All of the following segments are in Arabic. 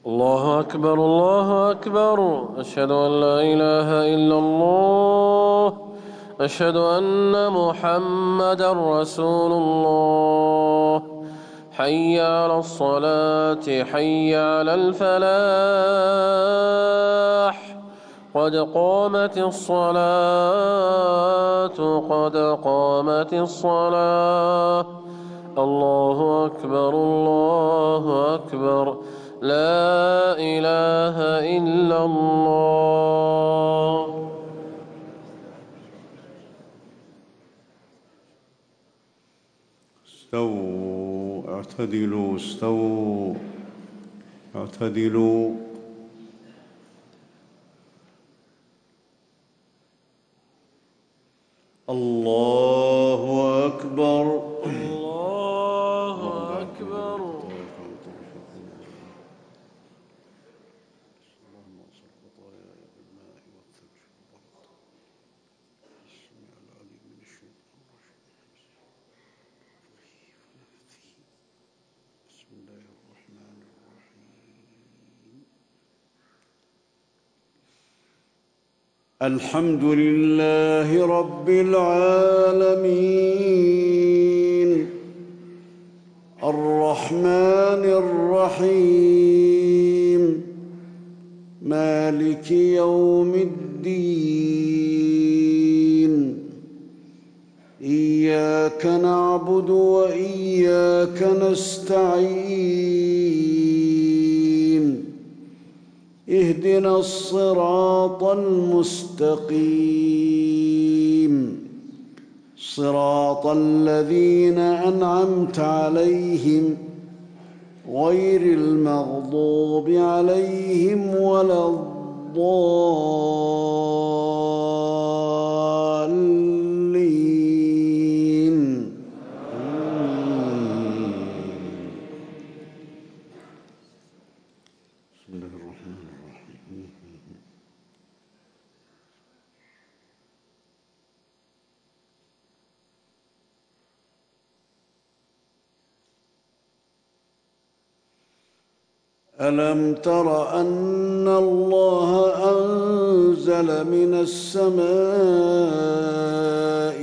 الله أكبر الله أكبر. أشهد أن لا إله إلا الله. أشهد أن محمدا رسول الله. حي على الصلاة حي على الفلاح. قد قامت الصلاة قد قامت الصلاة. الله أكبر الله أكبر. لا إله إلا الله. استووا اعتدلوا استووا اعتدلوا. الله أكبر الله أكبر. الحمد لله رب العالمين الرحمن الرحيم مالك يوم الدين. إياك نعبد وإياك نستعين. اهدنا الصراط المستقيم صراط الذين أنعمت عليهم غير المغضوب عليهم ولا الضالين. بسم الله الرحمن الرحيم. ألم تر أن الله أنزل من السماء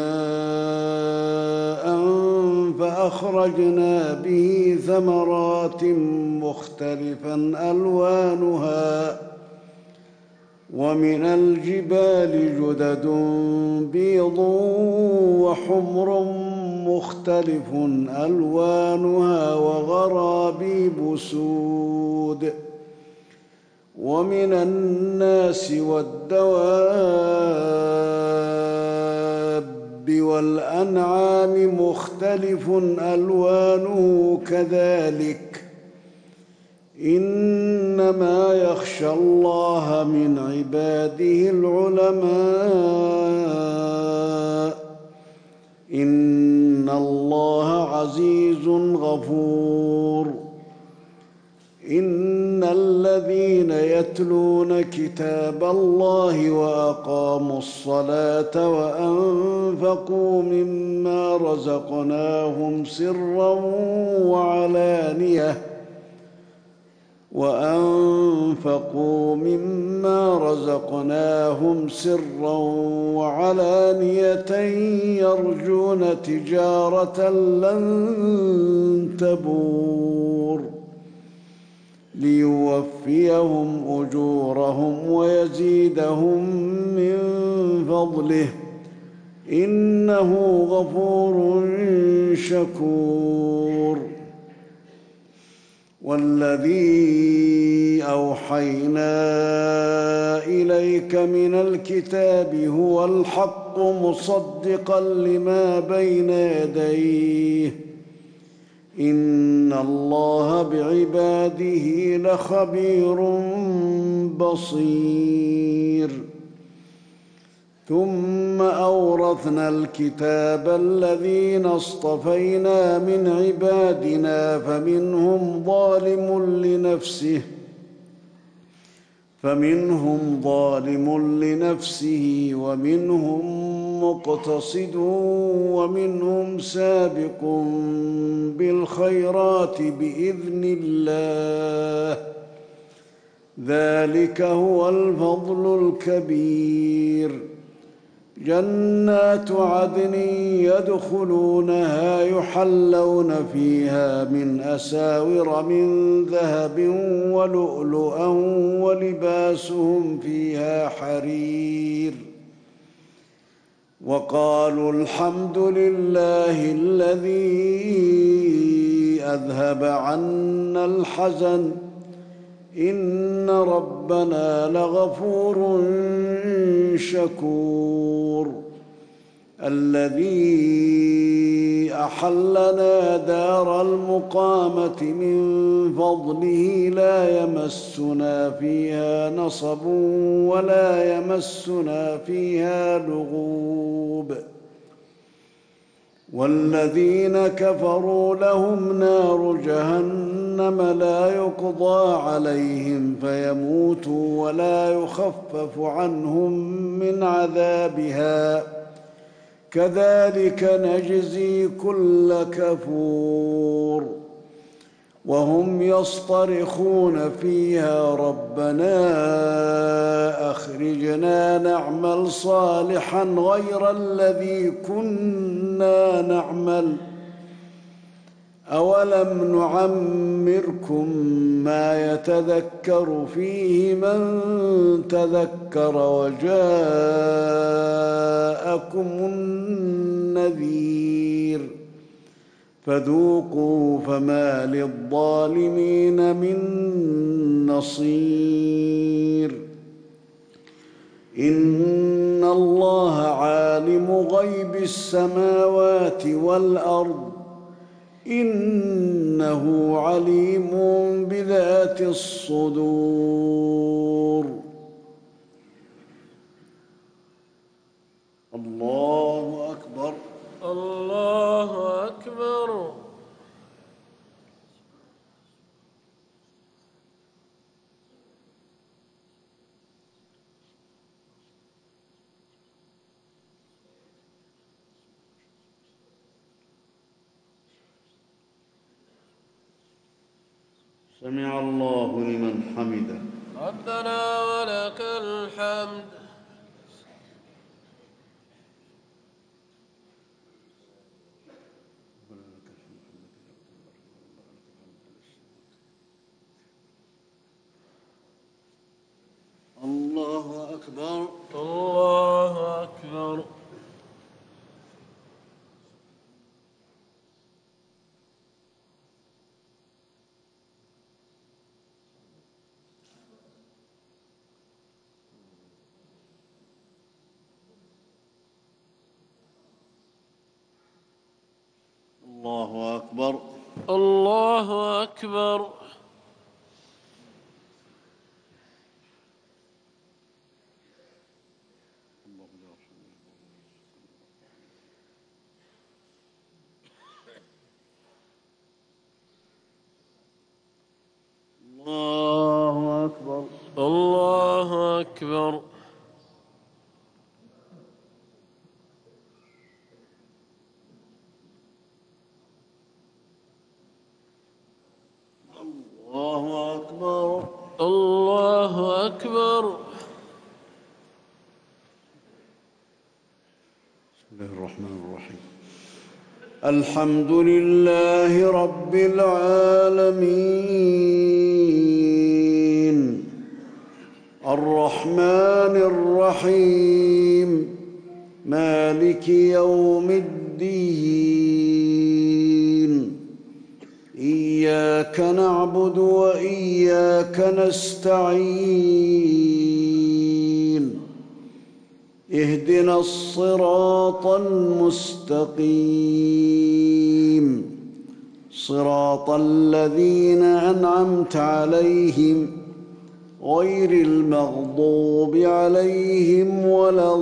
ماء فأخرجنا به ثمرات مختلفا ألوانها ومن الجبال جدد بيض وحمر مختلف ألوانها وغرابيب سود ومن الناس والدواب والأنعام مختلف ألوانه كذلك إنما يخشى الله من عباده العلماء إن الله عزيز غفور. إن الذين يتلون كتاب الله وأقاموا الصلاة وأنفقوا مما رزقناهم سرا وعلانية يرجون تجارة لن تبور ليوفيهم أجورهم ويزيدهم من فضله إنه غفور شكور. والذي أوحينا إليك من الكتاب هو الحق مصدقا لما بين يديه إن الله بعباده لخبير بصير. ثم أورثنا الكتاب الذين اصطفينا من عبادنا فمنهم ظالم لنفسه ومنهم مقتصد ومنهم سابق بالخيرات بإذن الله ذلك هو الفضل الكبير. جنات عدن يدخلونها يحلون فيها من أساور من ذهب ولؤلؤا ولباسهم فيها حرير. وقالوا الحمد لله الذي أذهب عنا الحزن إن ربنا لغفور شكور. الذي أحلنا دار المقامة من فضله لا يمسنا فيها نصب ولا يمسنا فيها لغوب. والذين كفروا لهم نار جهنم لا يقضى عليهم فيموتوا ولا يخفف عنهم من عذابها كذلك نجزي كل كفور. وهم يصطرخون فيها ربنا أخرجنا نعمل صالحا غير الذي كنا نعمل أولم نعمركم ما يتذكر فيه من تذكر وجاءكم النذير فذوقوا فما للظالمين من نصير. إن الله عالم غيب السماوات والأرض إنه عليم بذات الصدور. الله أكبر. الله أكبر. سمع الله لمن حمده. ربنا ولك الحمد. الله أكبر. الله أكبر. الله أكبر. الله أكبر. الله أكبر. الله أكبر. الله أكبر. الله أكبر. بسم الله الرحمن الرحيم. الحمد لله رب العالمين الرحمن الرحيم مالك يوم الدين إياك نعبد وإياك نستعين اهدنا الصراط المستقيم صراط الذين أنعمت عليهم غير المغضوب عليهم ولا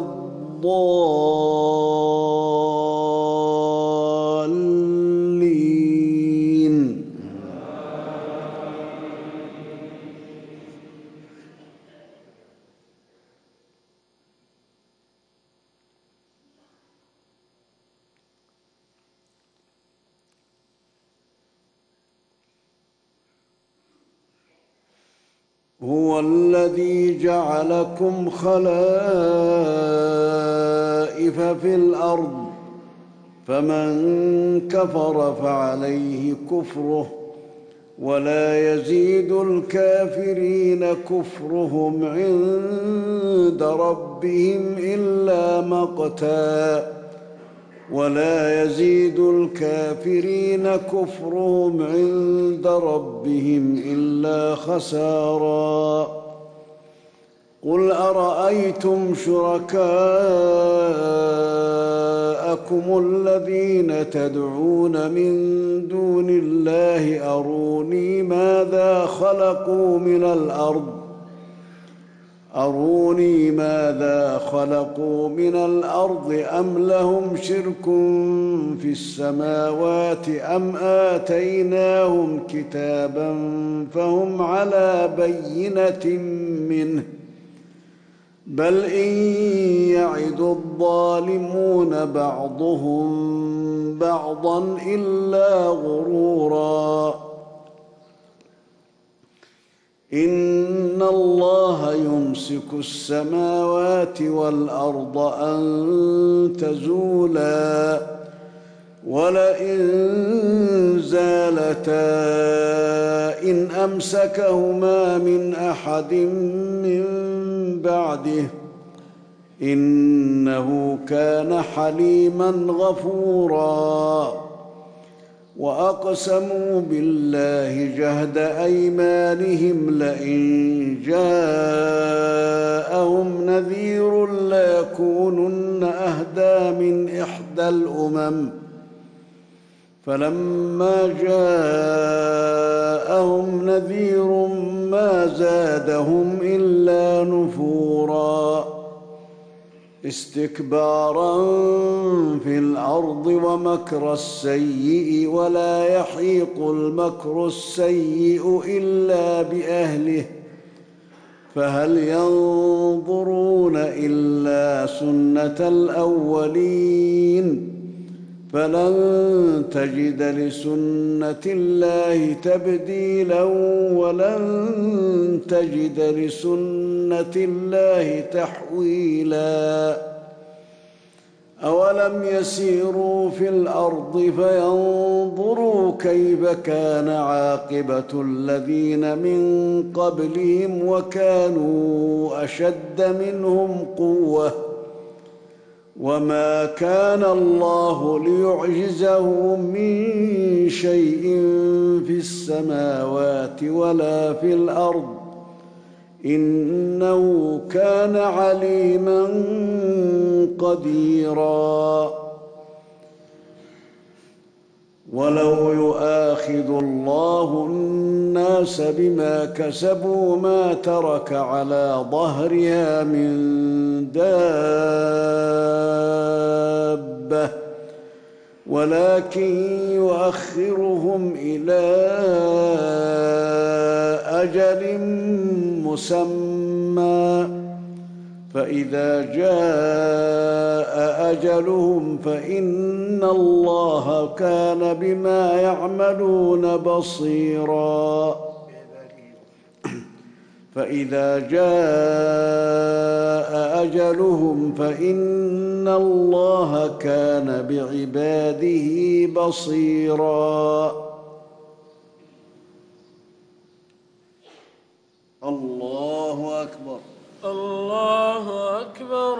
الضالين. هو الذي جعلكم خلائف في الأرض فمن كفر فعليه كفره ولا يزيد الكافرين كفرهم عند ربهم إلا مقتا ولا يزيد الكافرين كفرهم عند ربهم إلا خسارا قل أرأيتم شركاءكم الذين تدعون من دون الله أروني ماذا خلقوا من الأرض أم لهم شرك في السماوات أم آتيناهم كتابا فهم على بينة منه بل إن يعد الظالمون بعضهم بعضا إلا غرورا إن الله يمسك السماوات والأرض أن تزولا ولئن زالتا إن أمسكهما من أحد من بعده إنه كان حليما غفورا وأقسموا بالله جهد أيمانهم لئن جاءهم نذير ليكونن أهدى من إحدى الأمم فلما جاءهم نذير ما زادهم إلا نفورا استكبارا في الأرض ومكر السيء ولا يحيق المكر السيء إلا بأهله فهل ينظرون إلا سنة الأولين فلن تجد لسنة الله تبديلا ولن تجد لسنة الله تحويلا أولم يسيروا في الأرض فينظروا كيف كان عاقبة الذين من قبلهم وكانوا أشد منهم قوة وما كان الله ليعجزه من شيء في السماوات ولا في الأرض إنه كان عليما قديرا ولو يؤاخذ الله الناس بما كسبوا ما ترك على ظهرها من دابة ولكن يؤخرهم إلى أجل مسمى فإذا جاء أجلهم فإن الله كان بما يعملون بصيرا فإذا جاء أجلهم فإن الله كان بعباده بصيرا الله أكبر الله أكبر.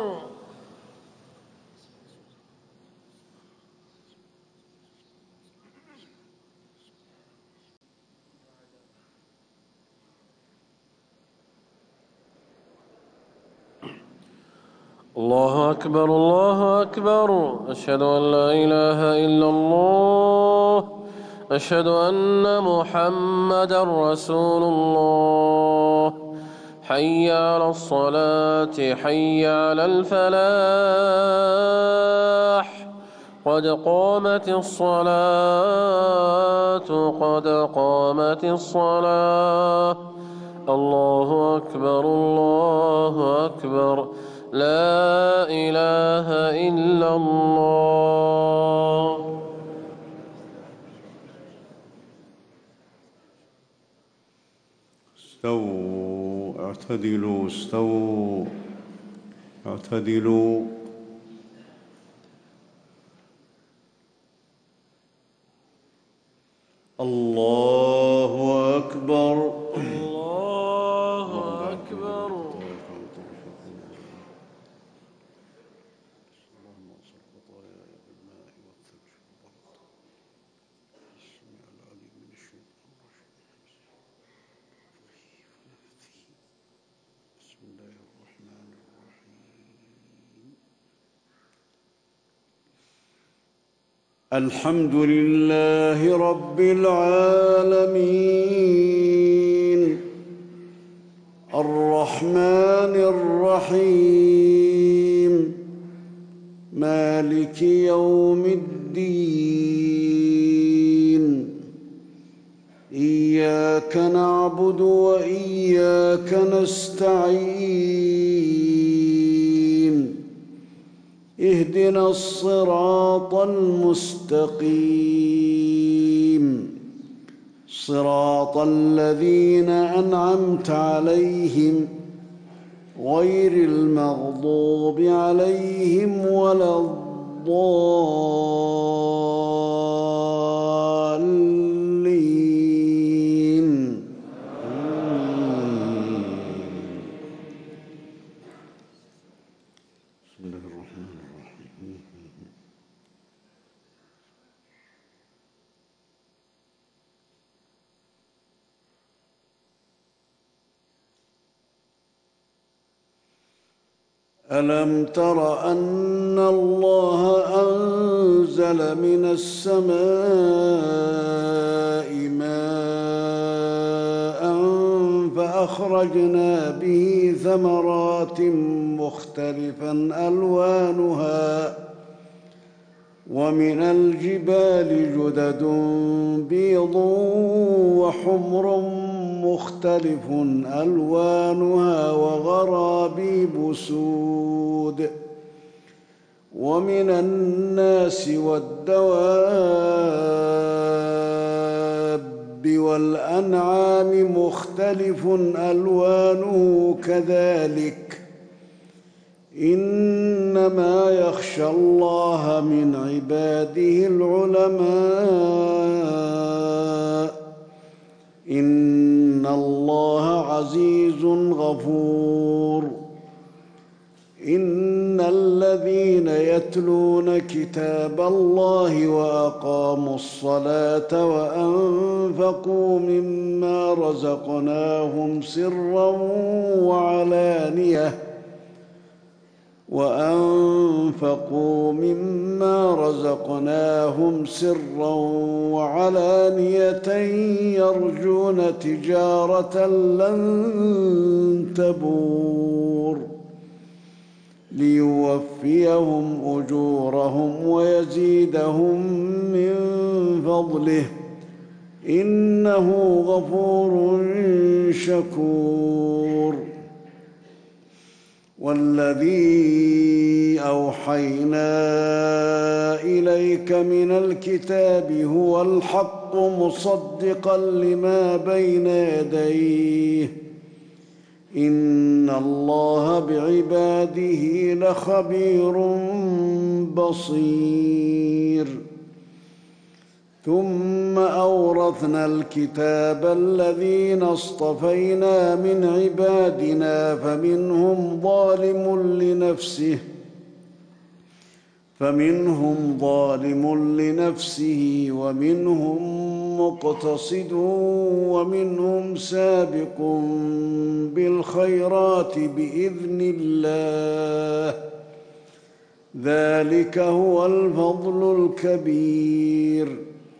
الله أكبر الله أكبر. أشهد أن لا إله إلا الله. أشهد أن محمدًا رسول الله. حي على الصلاة حي على الفلاح. قد قامت الصلاة قد قامت الصلاة. الله أكبر الله أكبر. لا إله إلا الله. استووا اعتدلوا استووا اعتدلوا. الله أكبر. الله أكبر. الحمد لله رب العالمين الرحمن الرحيم مالك يوم الدين إياك نعبد وإياك نستعين اهدنا الصراط المستقيم صراط الذين أنعمت عليهم غير المغضوب عليهم ولا الضالين. بسم الله الرحمن الرحيم. ألم تر أن الله أنزل من السماء ماء فأخرجنا به ثمرات مختلفا ألوانها ومن الجبال جدد بيض وحمر مختلف ألوانها وغرابيب سود ومن الناس والدواب والأنعام مختلف ألوانه كذلك إنما يخشى الله من عباده العلماء إن الله عزيز غفور. إن الذين يتلون كتاب الله وأقاموا الصلاة وأنفقوا مما رزقناهم سرا وعلانية يرجون تجارة لن تبور ليوفيهم أجورهم ويزيدهم من فضله إنه غفور شكور. والذي أوحينا إليك من الكتاب هو الحق مصدقا لما بين يديه إن الله بعباده لخبير بصير. ثم أورثنا الكتاب الذين اصطفينا من عبادنا فمنهم ظالم لنفسه ومنهم مقتصد ومنهم سابق بالخيرات بإذن الله ذلك هو الفضل الكبير.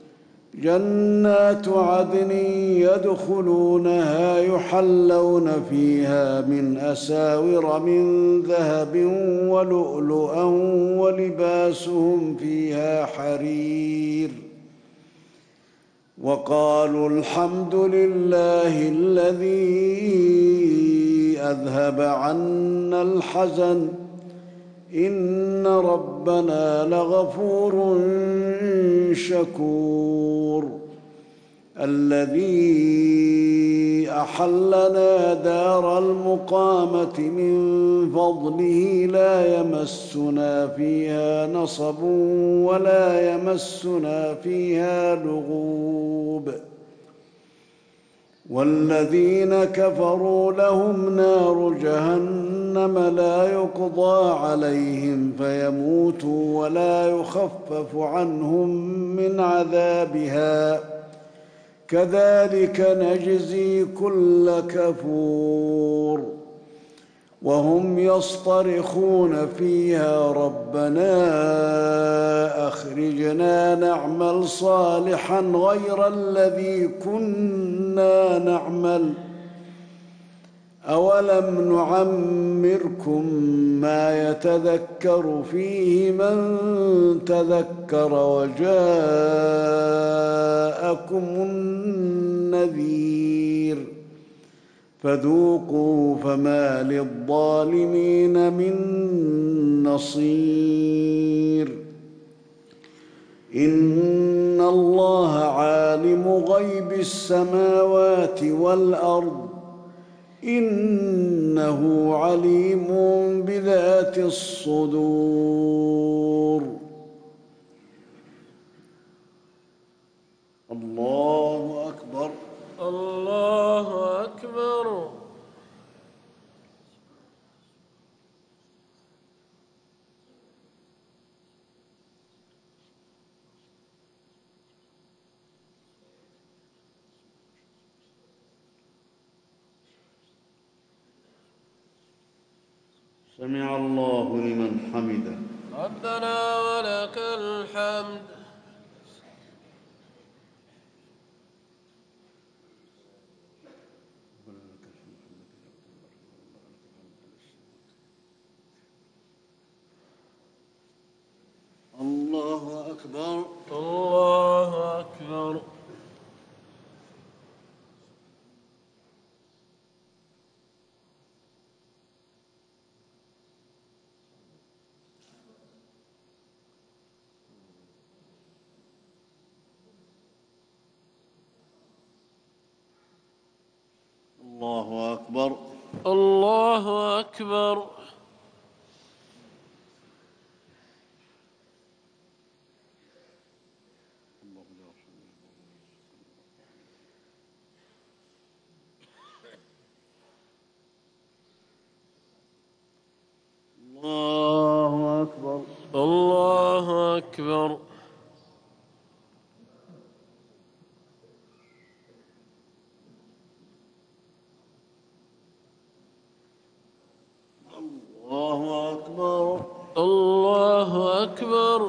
جنات عدن يدخلونها يحلون فيها من أساور من ذهب ولؤلؤا ولباسهم فيها حرير. وقالوا الحمد لله الذي أذهب عنا الحزن إن ربنا لغفور شكور. الذي أحلنا دار المقامة من فضله لا يمسنا فيها نصب ولا يمسنا فيها لغوب والذين كفروا لهم نار جهنم لا يقضى عليهم فيموتوا ولا يخفف عنهم من عذابها كذلك نجزي كل كفور وهم يصطرخون فيها ربنا أخرجنا نعمل صالحا غير الذي كنا نعمل أولم نعمركم ما يتذكر فيه من تذكر وجاءكم النذير فذوقوا فما للظالمين من نصير إن الله عالم غيب السماوات والأرض إنه عليم بذات الصدور الله أكبر الله أكبر. سمع الله لمن حمده. ربنا ولك الحمد. الله أكبر. الله أكبر. الله أكبر. الله أكبر. الله أكبر. الله أكبر. الله أكبر. الله أكبر.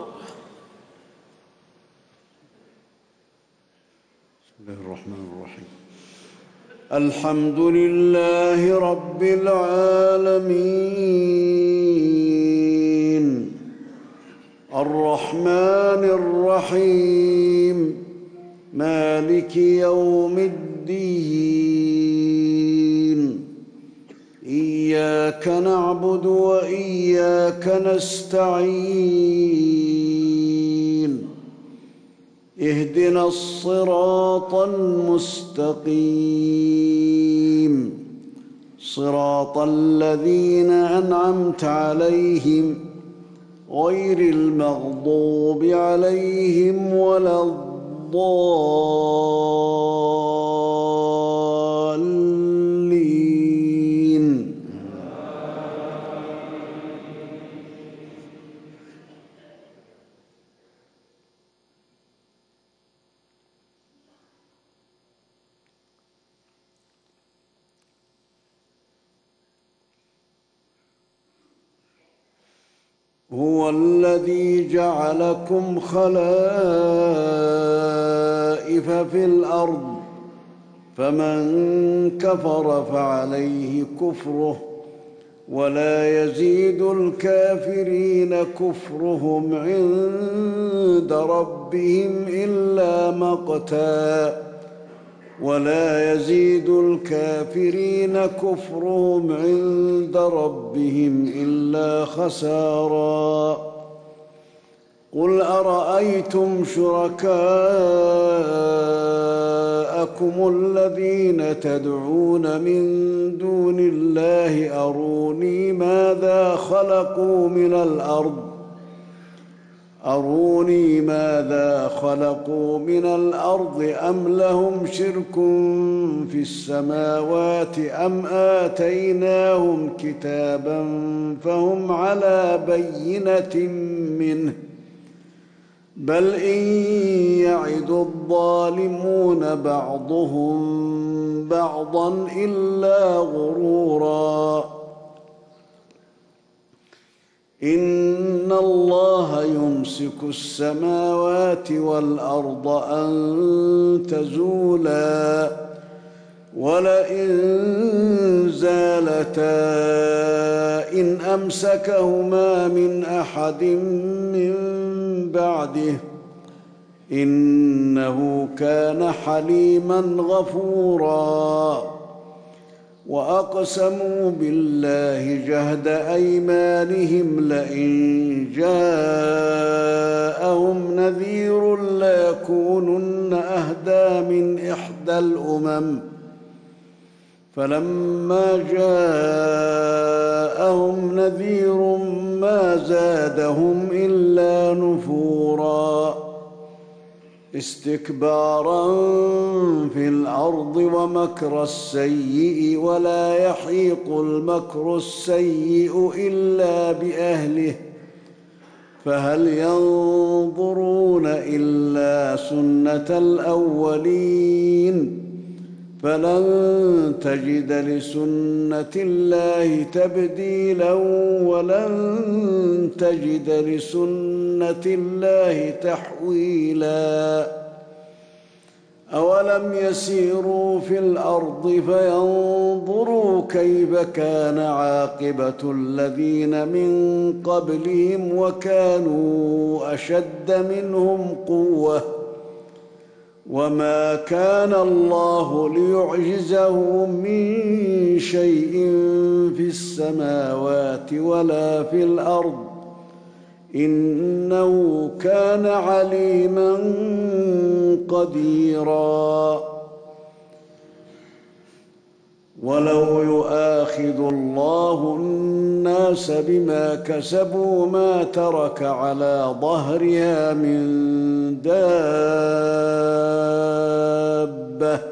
بسم الله الرحمن الرحيم. الحمد لله رب العالمين الرحمن الرحيم مالك يوم الدين إياك نعبد وإياك نستعين اهدنا الصراط المستقيم صراط الذين أنعمت عليهم غير المغضوب عليهم ولا الضالين. هو الذي جعلكم خلائف في الأرض فمن كفر فعليه كفره ولا يزيد الكافرين كفرهم عند ربهم إلا مقتا ولا يزيد الكافرين كفرهم عند ربهم إلا خسارا قل أرأيتم شركاءكم الذين تدعون من دون الله أروني ماذا خلقوا من الأرض أم لهم شرك في السماوات أم آتيناهم كتابا فهم على بينة منه بل إن يعد الظالمون بعضهم بعضا إلا غرورا إن الله يمسك السماوات والأرض أن تزولا ولئن زالتا إن أمسكهما من أحد من بعده إنه كان حليما غفورا وأقسموا بالله جهد أيمانهم لئن جاءهم نذير ليكونن أهدى من إحدى الأمم فلما جاءهم نذير ما زادهم إلا نفورا استكبارا في الأرض ومكر السيء ولا يحيق المكر السيء إلا بأهله فهل ينظرون إلا سنة الأولين فلن تجد لسنة الله تبديلا ولن تجد لسنة الله تحويلا أولم يسيروا في الأرض فينظروا كيف كان عاقبة الذين من قبلهم وكانوا أشد منهم قوة وما كان الله ليعجزه من شيء في السماوات ولا في الأرض إنه كان عليما قديرا ولو يؤاخذ الله الناس بما كسبوا ما ترك على ظهرها من دابة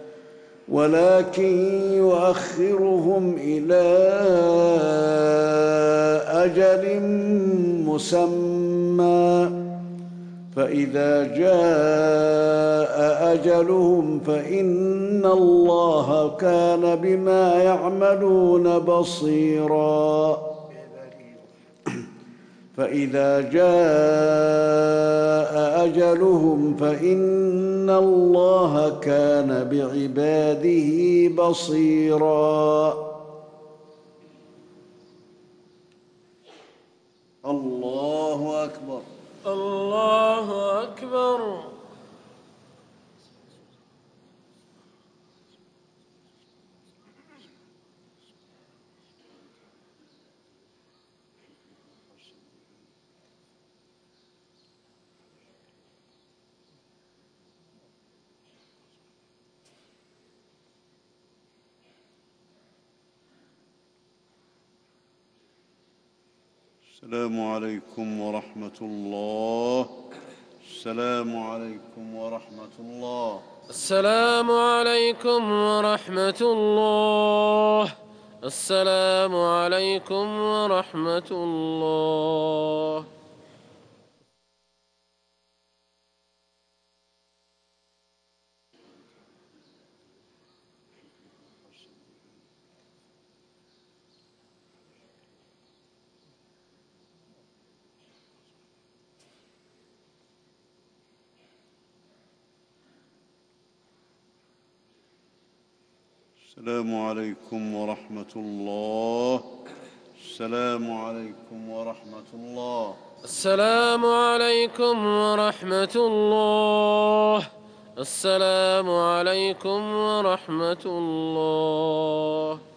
ولكن يؤخرهم إلى أجل مسمى فإذا جاء أجلهم فإن الله كان بما يعملون بصيرا فإذا جاء أجلهم فإن الله كان بعباده بصيرا الله أكبر الله أكبر السلام عليكم ورحمة الله. السلام عليكم ورحمة الله. السلام عليكم ورحمة الله. السلام عليكم ورحمة الله. السلام عليكم ورحمة الله. السلام عليكم ورحمة الله. السلام عليكم ورحمة الله. السلام عليكم ورحمة الله.